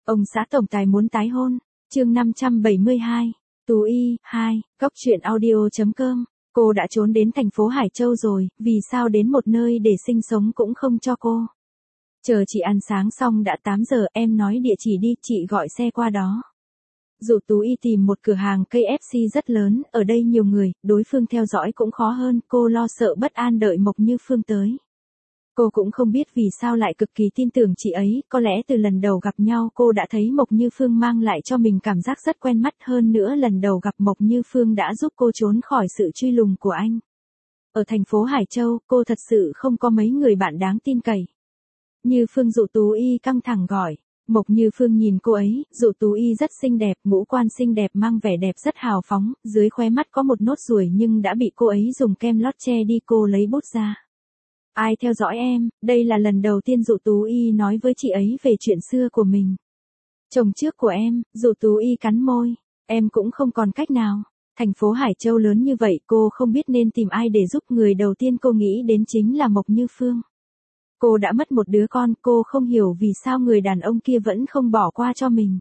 Ông xã tổng tài muốn tái hôn. Chương 572. Tú Y 2. Góc truyện audio.com. Cô đã trốn đến thành phố Hải Châu rồi, vì sao đến một nơi để sinh sống cũng không cho cô? Chờ chị ăn sáng xong đã 8 giờ, em nói địa chỉ đi, chị gọi xe qua đó. Dụ Tú Y tìm một cửa hàng KFC rất lớn, ở đây nhiều người, đối phương theo dõi cũng khó hơn, cô lo sợ bất an đợi Mộc Như Phương tới. Cô cũng không biết vì sao lại cực kỳ tin tưởng chị ấy, có lẽ từ lần đầu gặp nhau cô đã thấy Mộc Như Phương mang lại cho mình cảm giác rất quen mắt, hơn nữa lần đầu gặp Mộc Như Phương đã giúp cô trốn khỏi sự truy lùng của anh. Ở thành phố Hải Châu, cô thật sự không có mấy người bạn đáng tin cậy. Như Phương. Dụ Tú Y căng thẳng gọi. Mộc Như Phương nhìn cô ấy, Dụ Tú Y rất xinh đẹp, ngũ quan xinh đẹp, mang vẻ đẹp rất hào phóng, dưới khóe mắt có một nốt ruồi nhưng đã bị cô ấy dùng kem lót che đi. Cô lấy bút ra. Ai theo dõi em? Đây là lần đầu tiên Dụ Tú Y nói với chị ấy về chuyện xưa của mình. Chồng trước của em. Dụ Tú Y cắn môi. Em cũng không còn cách nào. Thành phố Hải Châu lớn như vậy, cô không biết nên tìm ai để giúp. Người đầu tiên cô nghĩ đến chính là Mộc Như Phương. Cô đã mất một đứa con, cô không hiểu vì sao người đàn ông kia vẫn không bỏ qua cho mình.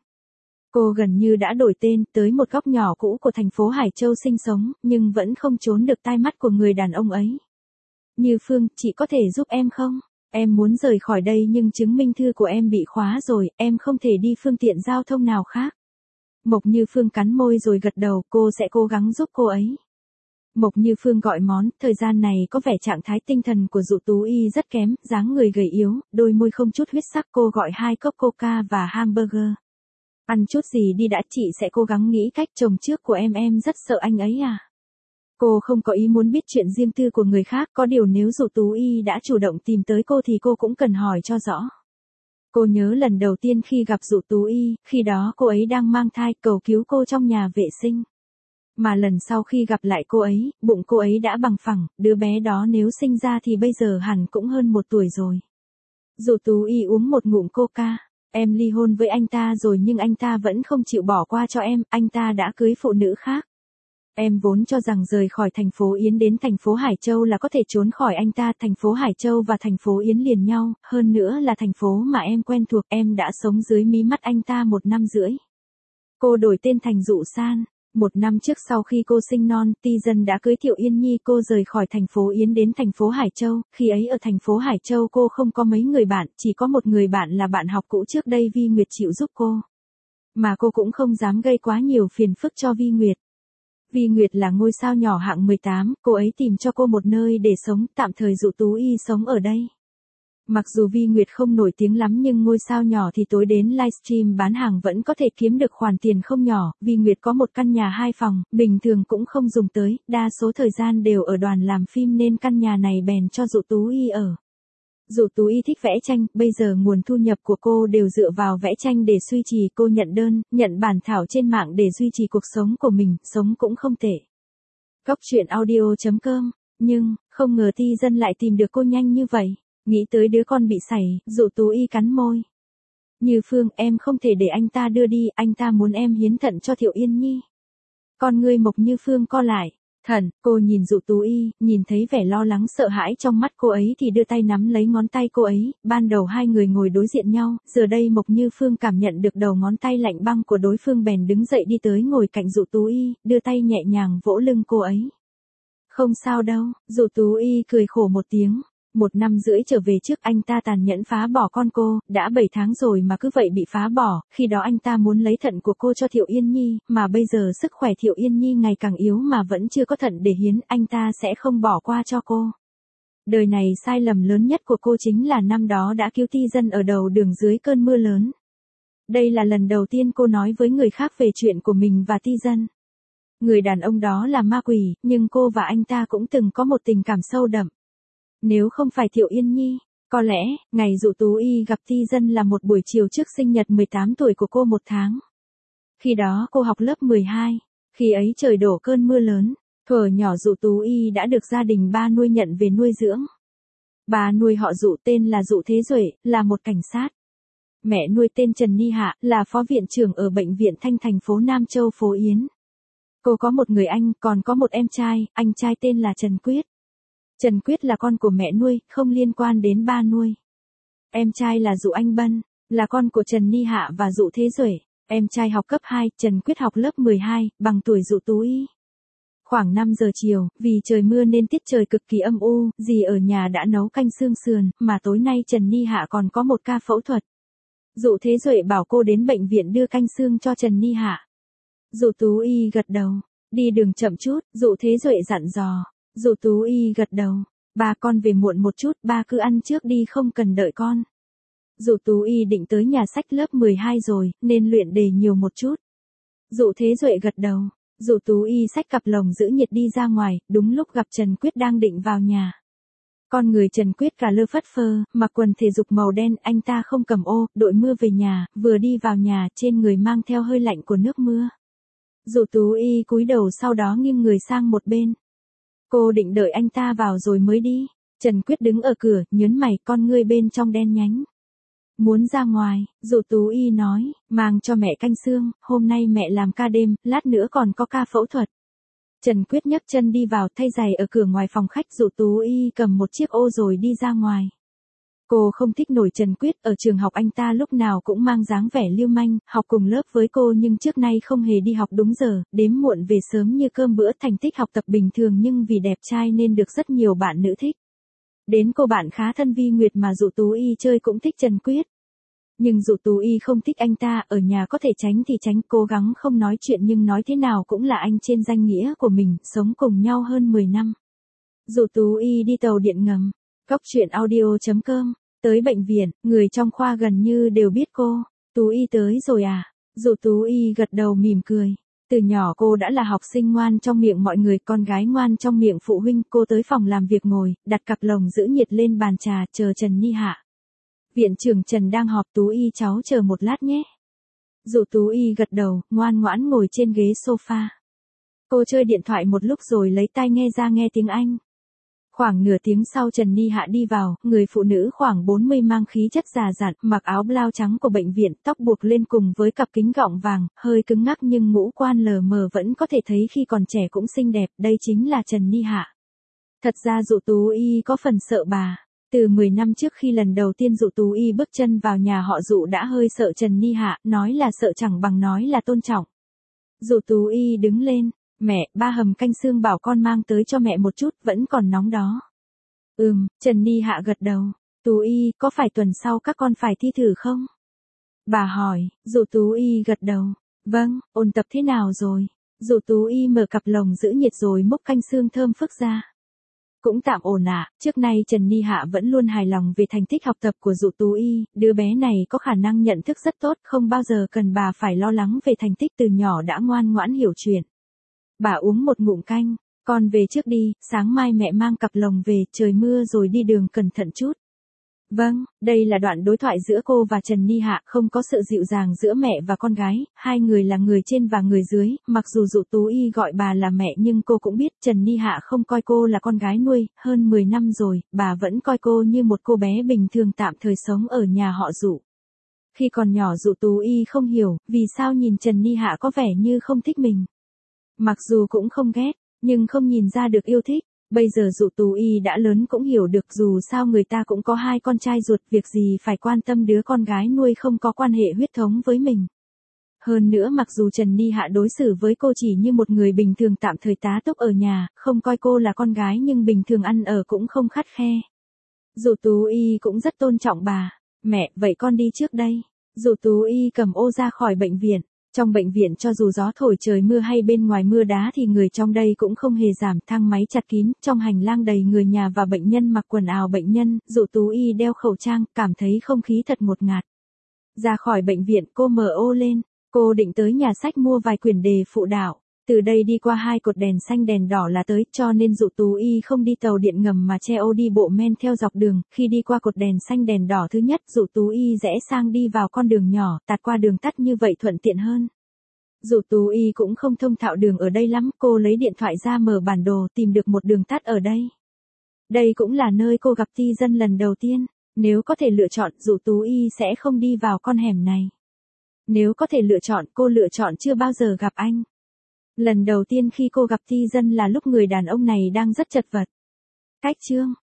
Cô gần như đã đổi tên, tới một góc nhỏ cũ của thành phố Hải Châu sinh sống, nhưng vẫn không trốn được tai mắt của người đàn ông ấy. Như Phương, chị có thể giúp em không? Em muốn rời khỏi đây nhưng chứng minh thư của em bị khóa rồi, em không thể đi phương tiện giao thông nào khác. Mộc Như Phương cắn môi rồi gật đầu, cô sẽ cố gắng giúp cô ấy. Mộc Như Phương gọi món, thời gian này có vẻ trạng thái tinh thần của Dụ Tú Y rất kém, dáng người gầy yếu, đôi môi không chút huyết sắc. Cô gọi 2 cốc coca và hamburger. Ăn chút gì đi đã, chị sẽ cố gắng nghĩ cách. Chồng trước của em rất sợ anh ấy à? Cô không có ý muốn biết chuyện riêng tư của người khác, có điều nếu Dụ Tú Y đã chủ động tìm tới cô thì cô cũng cần hỏi cho rõ. Cô nhớ lần đầu tiên khi gặp Dụ Tú Y, khi đó cô ấy đang mang thai, cầu cứu cô trong nhà vệ sinh. Mà lần sau khi gặp lại cô ấy, bụng cô ấy đã bằng phẳng, đứa bé đó nếu sinh ra thì bây giờ hẳn cũng hơn 1 tuổi rồi. Dụ Tú Y uống một ngụm coca. Em ly hôn với anh ta rồi nhưng anh ta vẫn không chịu bỏ qua cho em, anh ta đã cưới phụ nữ khác. Em vốn cho rằng rời khỏi thành phố Yến đến thành phố Hải Châu là có thể trốn khỏi anh ta. Thành phố Hải Châu và thành phố Yến liền nhau, hơn nữa là thành phố mà em quen thuộc. Em đã sống dưới mí mắt anh ta 1 năm rưỡi. Cô đổi tên thành Dụ San. 1 năm trước sau khi cô sinh non, Ti Dân đã cưới Thiệu Yên Nhi. Cô rời khỏi thành phố Yến đến thành phố Hải Châu. Khi ấy ở thành phố Hải Châu cô không có mấy người bạn, chỉ có một người bạn là bạn học cũ trước đây Vi Nguyệt chịu giúp cô. Mà cô cũng không dám gây quá nhiều phiền phức cho Vi Nguyệt. Vi Nguyệt là ngôi sao nhỏ hạng 18, cô ấy tìm cho cô một nơi để sống, tạm thời Dụ Tú Y sống ở đây. Mặc dù Vi Nguyệt không nổi tiếng lắm nhưng ngôi sao nhỏ thì tối đến livestream bán hàng vẫn có thể kiếm được khoản tiền không nhỏ. Vi Nguyệt có một căn nhà 2 phòng, bình thường cũng không dùng tới, đa số thời gian đều ở đoàn làm phim nên căn nhà này bèn cho Dụ Tú Y ở. Dụ Tú Y thích vẽ tranh, bây giờ nguồn thu nhập của cô đều dựa vào vẽ tranh để duy trì. Cô nhận đơn, nhận bản thảo trên mạng để duy trì cuộc sống của mình, sống cũng không tệ. Góc truyện audio.com. Nhưng, không ngờ Ti Dân lại tìm được cô nhanh như vậy. Nghĩ tới đứa con bị sảy, Dụ Tú Y cắn môi. Như Phương, em không thể để anh ta đưa đi, anh ta muốn em hiến thận cho Thiệu Yên Nhi. Con ngươi Mộc Như Phương co lại. Thận, cô nhìn Dụ Tú Y, nhìn thấy vẻ lo lắng sợ hãi trong mắt cô ấy thì đưa tay nắm lấy ngón tay cô ấy. Ban đầu hai người ngồi đối diện nhau, giờ đây Mộc Như Phương cảm nhận được đầu ngón tay lạnh băng của đối phương bèn đứng dậy đi tới ngồi cạnh Dụ Tú Y, đưa tay nhẹ nhàng vỗ lưng cô ấy. Không sao đâu. Dụ Tú Y cười khổ một tiếng. 1 năm rưỡi trở về trước anh ta tàn nhẫn phá bỏ con cô, đã 7 tháng rồi mà cứ vậy bị phá bỏ. Khi đó anh ta muốn lấy thận của cô cho Thiệu Yên Nhi, mà bây giờ sức khỏe Thiệu Yên Nhi ngày càng yếu mà vẫn chưa có thận để hiến, anh ta sẽ không bỏ qua cho cô. Đời này sai lầm lớn nhất của cô chính là năm đó đã cứu Ti Dân ở đầu đường dưới cơn mưa lớn. Đây là lần đầu tiên cô nói với người khác về chuyện của mình và Ti Dân. Người đàn ông đó là ma quỷ, nhưng cô và anh ta cũng từng có một tình cảm sâu đậm. Nếu không phải Thiệu Yên Nhi, có lẽ, ngày Dụ Tú Y gặp Ti Dân là một buổi chiều trước sinh nhật 18 tuổi của cô 1 tháng. Khi đó cô học lớp 12, khi ấy trời đổ cơn mưa lớn, thuở nhỏ Dụ Tú Y đã được gia đình ba nuôi nhận về nuôi dưỡng. Bà nuôi họ Dụ tên là Dụ Thế Duệ, là một cảnh sát. Mẹ nuôi tên Trần Ni Hạ, là phó viện trưởng ở bệnh viện Thanh thành phố Nam Châu phố Yến. Cô có một người anh, còn có một em trai, anh trai tên là Trần Quyết. Trần Quyết là con của mẹ nuôi, không liên quan đến ba nuôi. Em trai là Dụ Anh Bân. Là con của Trần Ni Hạ và Dụ Thế Duệ. Em trai học cấp 2, Trần Quyết học lớp 12, bằng tuổi Dụ Tú Y. Khoảng 5 giờ chiều, vì trời mưa nên tiết trời cực kỳ âm u, dì ở nhà đã nấu canh xương sườn, mà tối nay Trần Ni Hạ còn có một ca phẫu thuật. Dụ Thế Duệ bảo cô đến bệnh viện đưa canh xương cho Trần Ni Hạ. Dụ Tú Y gật đầu. Đi đường chậm chút, Dụ Thế Duệ dặn dò. Dụ Tú Y gật đầu. Ba con về muộn một chút, ba cứ ăn trước đi không cần đợi con. Dụ Tú Y định tới nhà sách lớp 12 rồi, nên luyện đề nhiều một chút. Dụ Thế Duệ gật đầu. Dụ Tú Y xách cặp lồng giữ nhiệt đi ra ngoài, đúng lúc gặp Trần Quyết đang định vào nhà. Con người Trần Quyết cả lơ phất phơ, mặc quần thể dục màu đen, anh ta không cầm ô, đội mưa về nhà, vừa đi vào nhà, trên người mang theo hơi lạnh của nước mưa. Dụ Tú Y cúi đầu sau đó nghiêng người sang một bên. Cô định đợi anh ta vào rồi mới đi. Trần Quyết đứng ở cửa, nhớn mày, con ngươi bên trong đen nhánh. Muốn ra ngoài, Dụ Tú Y nói, mang cho mẹ canh xương, hôm nay mẹ làm ca đêm, lát nữa còn có ca phẫu thuật. Trần Quyết nhấc chân đi vào thay giày ở cửa ngoài phòng khách. Dụ Tú Y cầm một chiếc ô rồi đi ra ngoài. Cô không thích nổi Trần Quyết, ở trường học anh ta lúc nào cũng mang dáng vẻ lưu manh, học cùng lớp với cô nhưng trước nay không hề đi học đúng giờ, đếm muộn về sớm như cơm bữa, thành tích học tập bình thường nhưng vì đẹp trai nên được rất nhiều bạn nữ thích. Đến cô bạn khá thân Vi Nguyệt mà Dụ Tú Y chơi cũng thích Trần Quyết. Nhưng Dụ Tú Y không thích anh ta, ở nhà có thể tránh thì tránh, cố gắng không nói chuyện nhưng nói thế nào cũng là anh trên danh nghĩa của mình, sống cùng nhau hơn 10 năm. Dụ Tú Y đi tàu điện ngầm. Góc truyện audio.com. Tới bệnh viện, người trong khoa gần như đều biết cô. Tú Y tới rồi à? Dụ Tú Y gật đầu mỉm cười. Từ nhỏ cô đã là học sinh ngoan trong miệng mọi người, con gái ngoan trong miệng phụ huynh. Cô tới phòng làm việc ngồi, đặt cặp lồng giữ nhiệt lên bàn trà, chờ Trần Ni Hạ. Viện trưởng Trần đang họp. Tú Y cháu chờ một lát nhé. Dụ Tú Y gật đầu, ngoan ngoãn ngồi trên ghế sofa. Cô chơi điện thoại một lúc rồi lấy tai nghe ra nghe tiếng Anh. Khoảng nửa tiếng sau Trần Ni Hạ đi vào, người phụ nữ khoảng 40 mang khí chất già dặn, mặc áo blau trắng của bệnh viện, tóc buộc lên cùng với cặp kính gọng vàng, hơi cứng ngắc nhưng ngũ quan lờ mờ vẫn có thể thấy khi còn trẻ cũng xinh đẹp, đây chính là Trần Ni Hạ. Thật ra Dụ Tú Y có phần sợ bà. Từ 10 năm trước khi lần đầu tiên Dụ Tú Y bước chân vào nhà họ Dụ đã hơi sợ Trần Ni Hạ, nói là sợ chẳng bằng nói là tôn trọng. Dụ Tú Y đứng lên. Mẹ, ba hầm canh xương bảo con mang tới cho mẹ một chút, vẫn còn nóng đó. Trần Ni Hạ gật đầu. Tú Y, có phải tuần sau các con phải thi thử không? Bà hỏi. Dụ Tú Y gật đầu. Vâng, ôn tập thế nào rồi? Dụ Tú Y mở cặp lồng giữ nhiệt rồi múc canh xương thơm phức ra. Cũng tạm ổn ạ. Trước nay Trần Ni Hạ vẫn luôn hài lòng về thành tích học tập của Dụ Tú Y, đứa bé này có khả năng nhận thức rất tốt, không bao giờ cần bà phải lo lắng về thành tích, từ nhỏ đã ngoan ngoãn hiểu chuyện. Bà uống một ngụm canh, con về trước đi, sáng mai mẹ mang cặp lồng về, trời mưa rồi đi đường cẩn thận chút. Vâng, đây là đoạn đối thoại giữa cô và Trần Ni Hạ, không có sự dịu dàng giữa mẹ và con gái, hai người là người trên và người dưới, mặc dù Dụ Tú Y gọi bà là mẹ nhưng cô cũng biết Trần Ni Hạ không coi cô là con gái nuôi, hơn 10 năm rồi, bà vẫn coi cô như một cô bé bình thường tạm thời sống ở nhà họ Dụ. Khi còn nhỏ Dụ Tú Y không hiểu, vì sao nhìn Trần Ni Hạ có vẻ như không thích mình. Mặc dù cũng không ghét, nhưng không nhìn ra được yêu thích. Bây giờ Dụ Tú Y đã lớn cũng hiểu được dù sao người ta cũng có hai con trai ruột, việc gì phải quan tâm đứa con gái nuôi không có quan hệ huyết thống với mình. Hơn nữa mặc dù Trần Ni Hạ đối xử với cô chỉ như một người bình thường tạm thời tá túc ở nhà, không coi cô là con gái nhưng bình thường ăn ở cũng không khắt khe. Dụ Tú Y cũng rất tôn trọng bà. Mẹ, vậy con đi trước đây. Dụ Tú Y cầm ô ra khỏi bệnh viện. Trong bệnh viện cho dù gió thổi trời mưa hay bên ngoài mưa đá thì người trong đây cũng không hề giảm, thang máy chặt kín, trong hành lang đầy người nhà và bệnh nhân mặc quần áo bệnh nhân, Dụ Tú Y đeo khẩu trang, cảm thấy không khí thật ngột ngạt. Ra khỏi bệnh viện cô mở ô lên, cô định tới nhà sách mua vài quyển đề phụ đạo. Từ đây đi qua hai cột đèn xanh đèn đỏ là tới, cho nên Dụ Tú Y không đi tàu điện ngầm mà che ô đi bộ men theo dọc đường, khi đi qua cột đèn xanh đèn đỏ thứ nhất Dụ Tú Y rẽ sang đi vào con đường nhỏ, tạt qua đường tắt như vậy thuận tiện hơn. Dụ Tú Y cũng không thông thạo đường ở đây lắm, cô lấy điện thoại ra mở bản đồ tìm được một đường tắt ở đây. Đây cũng là nơi cô gặp Ti Dân lần đầu tiên, nếu có thể lựa chọn Dụ Tú Y sẽ không đi vào con hẻm này. Nếu có thể lựa chọn cô lựa chọn chưa bao giờ gặp anh. Lần đầu tiên khi cô gặp Ti Dân là lúc người đàn ông này đang rất chật vật. Cách chương